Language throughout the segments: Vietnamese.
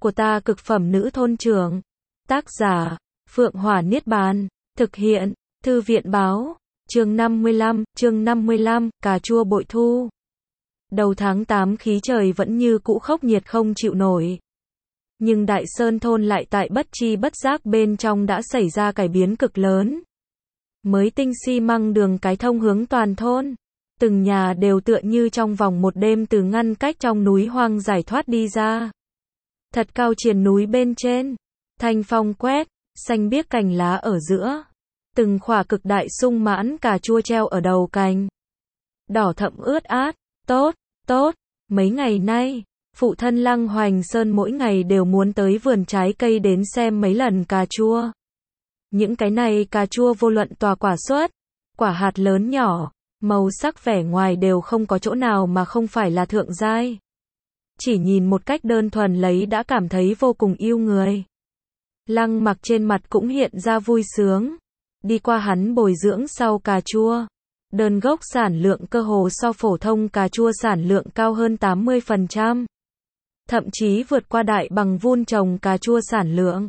của ta cực phẩm nữ thôn trưởng. Tác giả, Phượng Hỏa Niết Bàn. Thực hiện, Thư viện Báo. Chương 55, cà chua bội thu. Đầu tháng 8 khí trời vẫn như cũ khốc nhiệt không chịu nổi. Nhưng Đại Sơn thôn lại tại bất chi bất giác bên trong đã xảy ra cải biến cực lớn. Mới tinh xi măng đường cái thông hướng toàn thôn. Từng nhà đều tựa như trong vòng một đêm từ ngăn cách trong núi hoang giải thoát đi ra. Thật cao triền núi bên trên. Thanh phong quét, xanh biếc cành lá ở giữa. Từng khỏa cực đại sung mãn cà chua treo ở đầu cành. Đỏ thẫm ướt át, tốt. Mấy ngày nay, phụ thân Lăng Hoành Sơn mỗi ngày đều muốn tới vườn trái cây đến xem mấy lần cà chua. Những cái này cà chua vô luận tòa quả xuất, quả hạt lớn nhỏ, màu sắc vẻ ngoài đều không có chỗ nào mà không phải là thượng giai. Chỉ nhìn một cách đơn thuần lấy đã cảm thấy vô cùng yêu người. Lăng Mặc trên mặt cũng hiện ra vui sướng. Đi qua hắn bồi dưỡng sau cà chua. Đơn gốc sản lượng cơ hồ so phổ thông cà chua sản lượng cao hơn 80%. Thậm chí vượt qua đại bằng vun trồng cà chua sản lượng.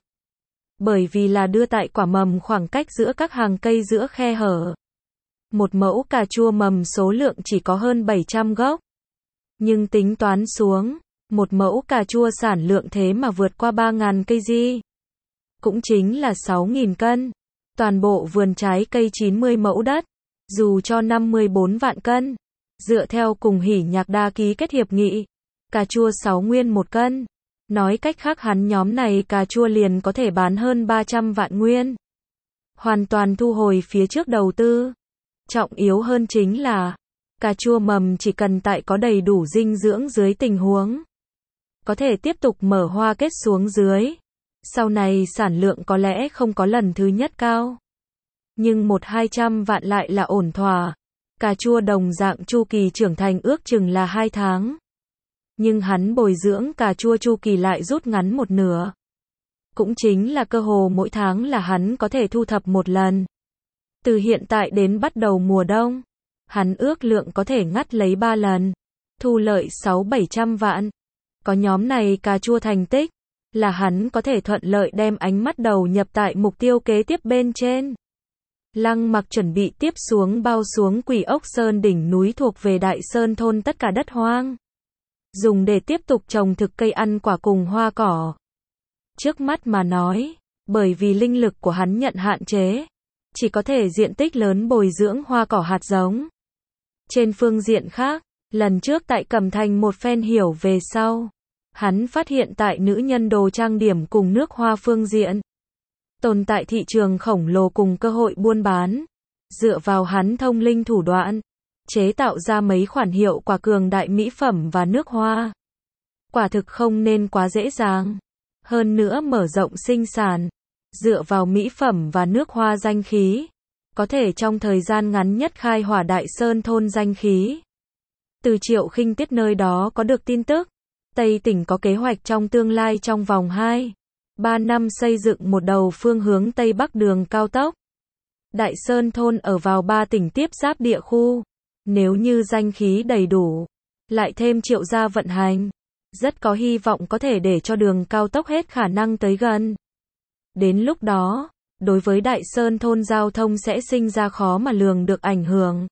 Bởi vì là đưa tại quả mầm khoảng cách giữa các hàng cây giữa khe hở. Một mẫu cà chua mầm số lượng chỉ có hơn 700 gốc. Nhưng tính toán xuống, một mẫu cà chua sản lượng thế mà vượt qua 3.000 cây di. Cũng chính là 6.000 cân. Toàn bộ vườn trái cây 90 mẫu đất, dù cho 54 vạn cân. Dựa theo cùng Hỉ Nhạc Đa ký kết hiệp nghị, cà chua 6 nguyên 1 cân. Nói cách khác hắn nhóm này cà chua liền có thể bán hơn 300 vạn nguyên. Hoàn toàn thu hồi phía trước đầu tư. Trọng yếu hơn chính là, cà chua mầm chỉ cần tại có đầy đủ dinh dưỡng dưới tình huống, có thể tiếp tục mở hoa kết xuống dưới. Sau này sản lượng có lẽ không có lần thứ nhất cao. Nhưng 100-200 vạn lại là ổn thỏa. Cà chua đồng dạng chu kỳ trưởng thành ước chừng là 2 tháng. Nhưng hắn bồi dưỡng cà chua chu kỳ lại rút ngắn một nửa. Cũng chính là cơ hồ mỗi tháng là hắn có thể thu thập một lần. Từ hiện tại đến bắt đầu mùa đông, hắn ước lượng có thể ngắt lấy 3 lần. Thu lợi 600-700 vạn. Có nhóm này cà chua thành tích, là hắn có thể thuận lợi đem ánh mắt đầu nhập tại mục tiêu kế tiếp bên trên. Lăng Mặc chuẩn bị tiếp xuống bao xuống Quỷ Ốc Sơn đỉnh núi thuộc về Đại Sơn thôn tất cả đất hoang. Dùng để tiếp tục trồng thực cây ăn quả cùng hoa cỏ. Trước mắt mà nói, bởi vì linh lực của hắn nhận hạn chế, chỉ có thể diện tích lớn bồi dưỡng hoa cỏ hạt giống. Trên phương diện khác, lần trước tại Cẩm Thành một phen hiểu về sau, hắn phát hiện tại nữ nhân đồ trang điểm cùng nước hoa phương diện, tồn tại thị trường khổng lồ cùng cơ hội buôn bán. Dựa vào hắn thông linh thủ đoạn, chế tạo ra mấy khoản hiệu quả cường đại mỹ phẩm và nước hoa. Quả thực không nên quá dễ dàng. Hơn nữa mở rộng sinh sản, dựa vào mỹ phẩm và nước hoa danh khí, có thể trong thời gian ngắn nhất khai hỏa Đại Sơn thôn danh khí. Từ Triệu Khinh Tiết nơi đó có được tin tức, Tây tỉnh có kế hoạch trong tương lai trong vòng 2-3 năm xây dựng một đầu phương hướng Tây Bắc đường cao tốc. Đại Sơn thôn ở vào 3 tỉnh tiếp giáp địa khu. Nếu như danh khí đầy đủ, lại thêm Triệu gia vận hành, rất có hy vọng có thể để cho đường cao tốc hết khả năng tới gần. Đến lúc đó, đối với Đại Sơn thôn giao thông sẽ sinh ra khó mà lường được ảnh hưởng.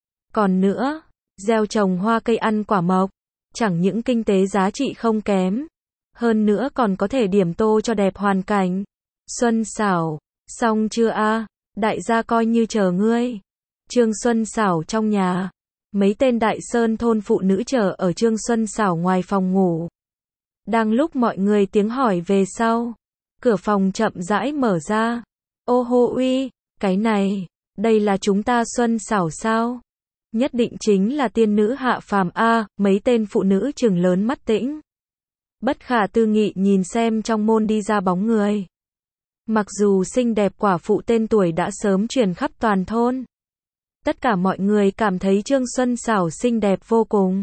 Còn nữa, gieo trồng hoa cây ăn quả mộc, chẳng những kinh tế giá trị không kém, hơn nữa còn có thể điểm tô cho đẹp hoàn cảnh. Xuân Xảo, xong chưa a? Đại gia coi như chờ ngươi. Trương Xuân Xảo trong nhà, mấy tên Đại Sơn thôn phụ nữ chờ ở Trương Xuân Xảo ngoài phòng ngủ. Đang lúc mọi người tiếng hỏi về sau, cửa phòng chậm rãi mở ra. Ô hô uy, cái này, đây là chúng ta Xuân Xảo sao? Nhất định chính là tiên nữ hạ phàm a. Mấy tên phụ nữ trừng lớn mắt tĩnh, bất khả tư nghị nhìn xem trong môn đi ra bóng người. Mặc dù xinh đẹp quả phụ tên tuổi đã sớm truyền khắp toàn thôn, tất cả mọi người cảm thấy Trương Xuân Xảo xinh đẹp vô cùng.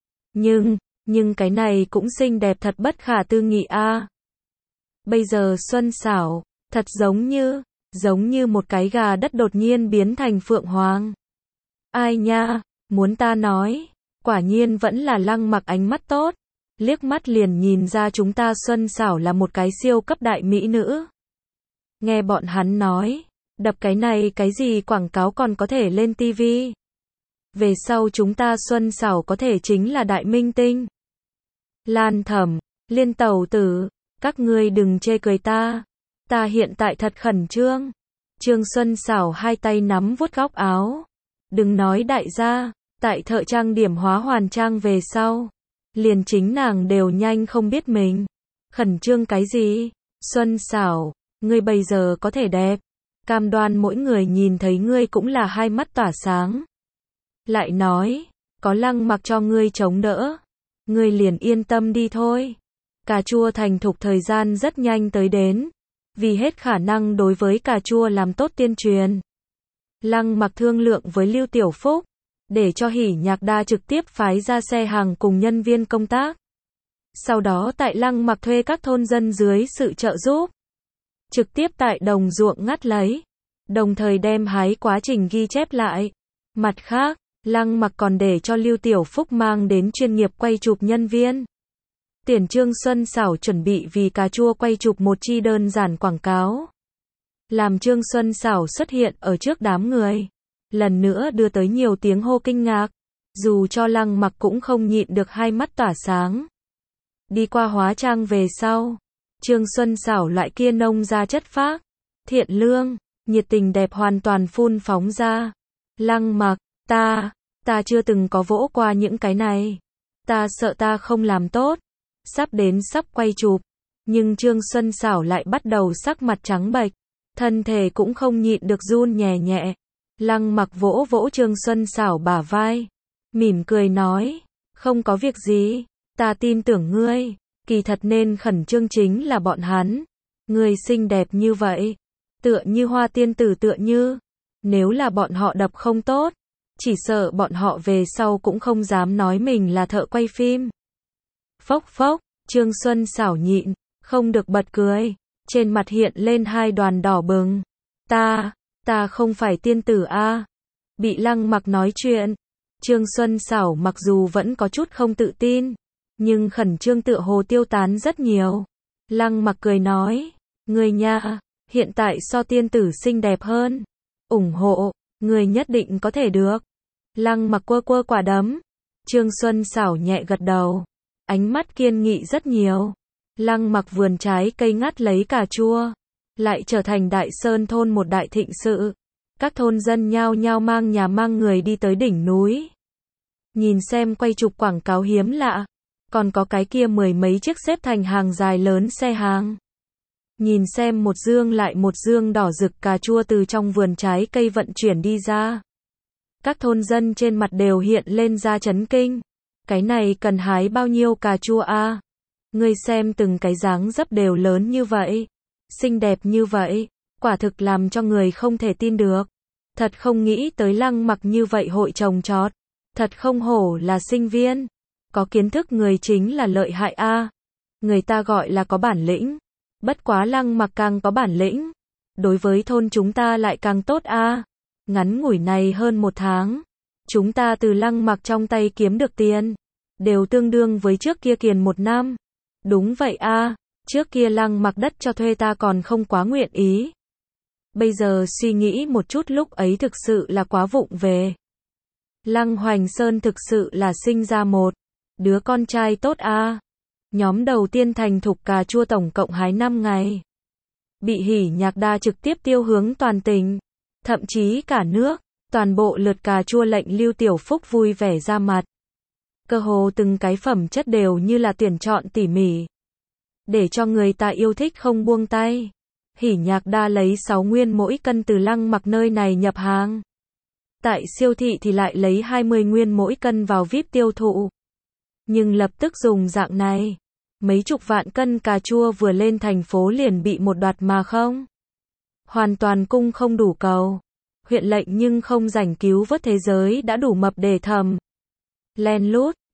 Nhưng cái này cũng xinh đẹp thật bất khả tư nghị a. Bây giờ Xuân Xảo, thật giống như một cái gà đất đột nhiên biến thành phượng hoàng. Ai nha, muốn ta nói, quả nhiên vẫn là Lăng Mặc ánh mắt tốt. liếc mắt liền nhìn ra chúng ta Xuân Xảo là một cái siêu cấp đại mỹ nữ. Nghe bọn hắn nói, đập cái này cái gì quảng cáo còn có thể lên tivi. Về sau chúng ta Xuân Xảo có thể chính là đại minh tinh. Lan Thẩm, Liên Tẩu Tử, các ngươi đừng chê cười ta. Ta hiện tại thật khẩn trương. Trương Xuân Xảo hai tay nắm vuốt góc áo. Đừng nói đại gia, tại thợ trang điểm hóa hoàn trang về sau. Liền chính nàng đều nhanh không biết mình. Khẩn trương cái gì? Xuân Xảo, ngươi bây giờ có thể đẹp. Cam đoan mỗi người nhìn thấy ngươi cũng là hai mắt tỏa sáng. Lại nói, có Lăng Mặc cho ngươi chống đỡ. Ngươi liền yên tâm đi thôi. Cà chua thành thục thời gian rất nhanh tới đến. Vì hết khả năng đối với cà chua làm tốt tuyên truyền. Lăng Mặc thương lượng với Lưu Tiểu Phúc, để cho Hỉ Nhạc Đa trực tiếp phái ra xe hàng cùng nhân viên công tác. Sau đó tại Lăng Mặc thuê các thôn dân dưới sự trợ giúp, trực tiếp tại đồng ruộng ngắt lấy, đồng thời đem hái quá trình ghi chép lại. Mặt khác, Lăng Mặc còn để cho Lưu Tiểu Phúc mang đến chuyên nghiệp quay chụp nhân viên. Tiền Trương Xuân Xảo chuẩn bị vì cà chua quay chụp một chi đơn giản quảng cáo. Làm Trương Xuân Xảo xuất hiện ở trước đám người. Lần nữa đưa tới nhiều tiếng hô kinh ngạc. Dù cho Lăng Mặc cũng không nhịn được hai mắt tỏa sáng. Đi qua hóa trang về sau. Trương Xuân Xảo loại kia nông ra chất phác, thiện lương, nhiệt tình đẹp hoàn toàn phun phóng ra. Lăng Mặc, ta chưa từng có vỗ qua những cái này. Ta sợ ta không làm tốt. Sắp quay chụp, nhưng Trương Xuân Xảo lại bắt đầu sắc mặt trắng bệch, thân thể cũng không nhịn được run nhẹ nhẹ. Lăng Mặc vỗ vỗ Trương Xuân Xảo bả vai, mỉm cười nói, không có việc gì, ta tin tưởng ngươi, kỳ thật nên khẩn trương chính là bọn hắn. Ngươi xinh đẹp như vậy, tựa như hoa tiên tử tựa như, nếu là bọn họ đập không tốt, chỉ sợ bọn họ về sau cũng không dám nói mình là thợ quay phim. Phốc phốc, Trương Xuân Xảo nhịn, không được bật cười, trên mặt hiện lên hai đoàn đỏ bừng. Ta không phải tiên tử a. Bị Lăng Mặc nói chuyện, Trương Xuân Xảo mặc dù vẫn có chút không tự tin, nhưng khẩn trương tựa hồ tiêu tán rất nhiều. Lăng Mặc cười nói, ngươi nha, hiện tại so tiên tử xinh đẹp hơn. Ủng hộ, ngươi nhất định có thể được. Lăng Mặc quơ quơ quả đấm. Trương Xuân Xảo nhẹ gật đầu, ánh mắt kiên nghị rất nhiều. Lăng Mặc vườn trái cây ngắt lấy cà chua, lại trở thành Đại Sơn thôn một đại thịnh sự. Các thôn dân nhao nhao mang nhà mang người đi tới đỉnh núi. Nhìn xem quay chụp quảng cáo hiếm lạ, còn có cái kia mười mấy chiếc xếp thành hàng dài lớn xe hàng. Nhìn xem một dương lại một dương đỏ rực cà chua từ trong vườn trái cây vận chuyển đi ra. Các thôn dân trên mặt đều hiện lên ra chấn kinh. Cái này cần hái bao nhiêu cà chua a? Ngươi xem từng cái dáng dấp đều lớn như vậy, xinh đẹp như vậy, quả thực làm cho người không thể tin được. Thật không nghĩ tới Lăng Mặc như vậy hội trồng trọt, thật không hổ là sinh viên, có kiến thức người chính là lợi hại a. Người ta gọi là có bản lĩnh, bất quá Lăng Mặc càng có bản lĩnh, đối với thôn chúng ta lại càng tốt a. Ngắn ngủi này hơn một tháng, chúng ta từ Lăng Mặc trong tay kiếm được tiền, đều tương đương với trước kia kiền một năm. Đúng vậy a, trước kia Lăng Mặc đất cho thuê ta còn không quá nguyện ý. Bây giờ suy nghĩ một chút lúc ấy thực sự là quá vụng về. Lăng Hoành Sơn thực sự là sinh ra một đứa con trai tốt a. Nhóm đầu tiên thành thục cà chua tổng cộng hái 5 ngày. Bị Hỉ Nhạc Đa trực tiếp tiêu hướng toàn tỉnh, thậm chí cả nước, toàn bộ lượt cà chua lệnh Lưu Tiểu Phúc vui vẻ ra mặt. Cơ hồ từng cái phẩm chất đều như là tuyển chọn tỉ mỉ, để cho người ta yêu thích không buông tay. Hỉ Nhạc Đa lấy 6 nguyên mỗi cân từ Lăng Mặc nơi này nhập hàng. Tại siêu thị thì lại lấy 20 nguyên mỗi cân vào VIP tiêu thụ. Nhưng lập tức dùng dạng này, mấy chục vạn cân cà chua vừa lên thành phố liền bị một đoạt mà không. Hoàn toàn cung không đủ cầu. Huyện lệnh nhưng không rảnh cứu vớt thế giới đã đủ mập để thầm. Len lút,